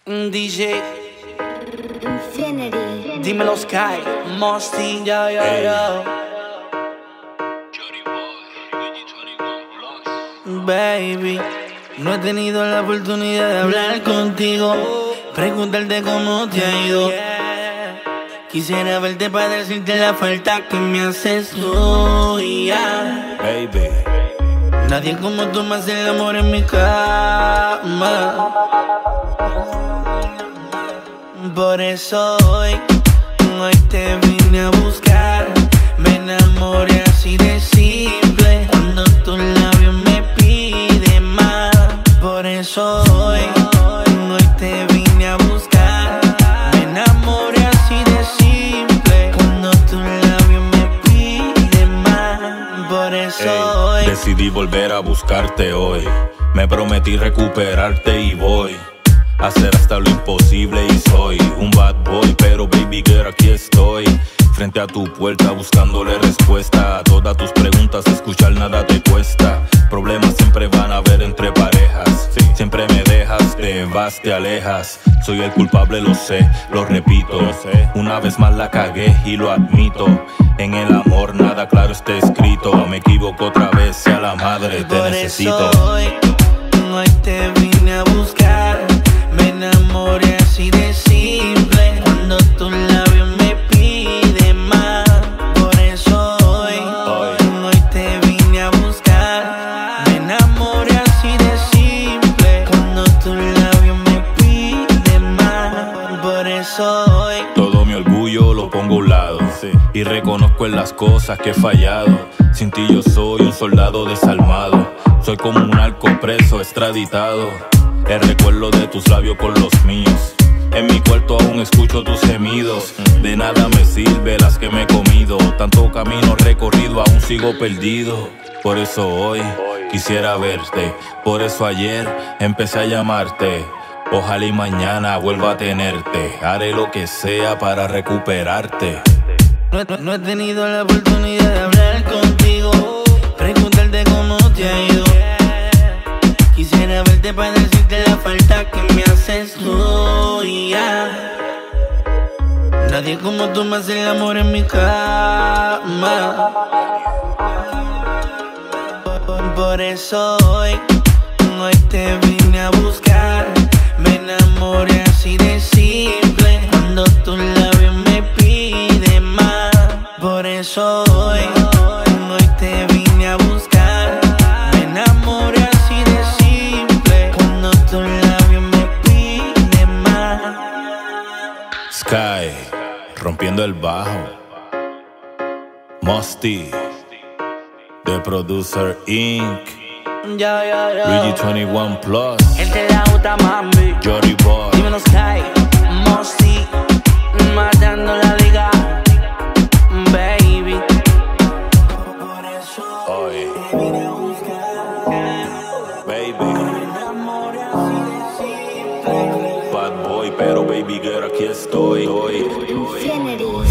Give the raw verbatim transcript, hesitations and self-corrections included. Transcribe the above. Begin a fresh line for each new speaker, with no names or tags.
D J
Infinity.
Dímelo Sky, Mosty, yo, yo, yo. Baby, no he tenido la oportunidad de hablar contigo, preguntarte cómo te ha ido. Quisiera verte para decirte la falta que me haces tú, yeah.
Baby,
Nadie como tú me hace el amor en mi cama. Por eso hoy, hoy te vine a buscar. Me enamoré así de simple, cuando tus labios me piden más. Por eso hoy, hoy te vine a buscar. Me enamoré así de simple, cuando tus labios me piden más. Por eso hoy
ey, decidí volver a buscarte hoy. Me prometí recuperarte y voy a hacer hasta lo imposible y soy un bad boy, pero baby girl, aquí estoy frente a tu puerta buscándole respuesta a todas tus preguntas. Escuchar nada te cuesta. Problemas siempre van a haber entre parejas. Siempre me dejas, te vas, te alejas. Soy el culpable, lo sé, lo repito. Una vez más la cagué y lo admito. En el amor nada claro está escrito. Me equivoco otra vez, sea la madre, te
Por
necesito.
eso hoy, hoy te vine a buscar. Me enamoré así de simple, cuando tus labios me piden más. Por eso hoy, hoy te vine a buscar. Me enamoré así de simple, cuando tus labios me piden más. Por eso hoy
Todo mi orgullo lo pongo a un lado, sí, y reconozco en las cosas que he fallado. Sin ti yo soy un soldado desarmado. Soy como un narco preso extraditado. El recuerdo de tus labios con los míos. En mi cuarto aún escucho tus gemidos. De nada me sirve las que me he comido. Tanto camino recorrido, aún sigo perdido. Por eso hoy quisiera verte. Por eso ayer empecé a llamarte. Ojalá y mañana vuelva a tenerte. Haré lo que sea para recuperarte.
No, no, no he tenido la oportunidad de hablar contigo, preguntarte cómo te ha ido. Quisiera verte para decirte la falta que me haces tú, yeah. Nadie como tú me hace el amor en mi cama. Por, por eso hoy, hoy te vine a buscar. Me enamoré así de simple, cuando tus labios me piden más. Por eso hoy, hoy te vine a buscar. Me enamoré así de simple, cuando tus labios me piden más.
Sky, rompiendo el bajo. Mosty, The Producer Incorporated.
Ya, ya, ya.
Luigi veintiuno Plus,
El te la gusta, mami.
Jory Boy.
Dímelo Sky, Mosty, matando la liga, baby. Por eso
Oye,
te vine a buscar.
baby,
Me enamoré así de simple.
bad boy, pero baby girl, aquí estoy.
Infinity.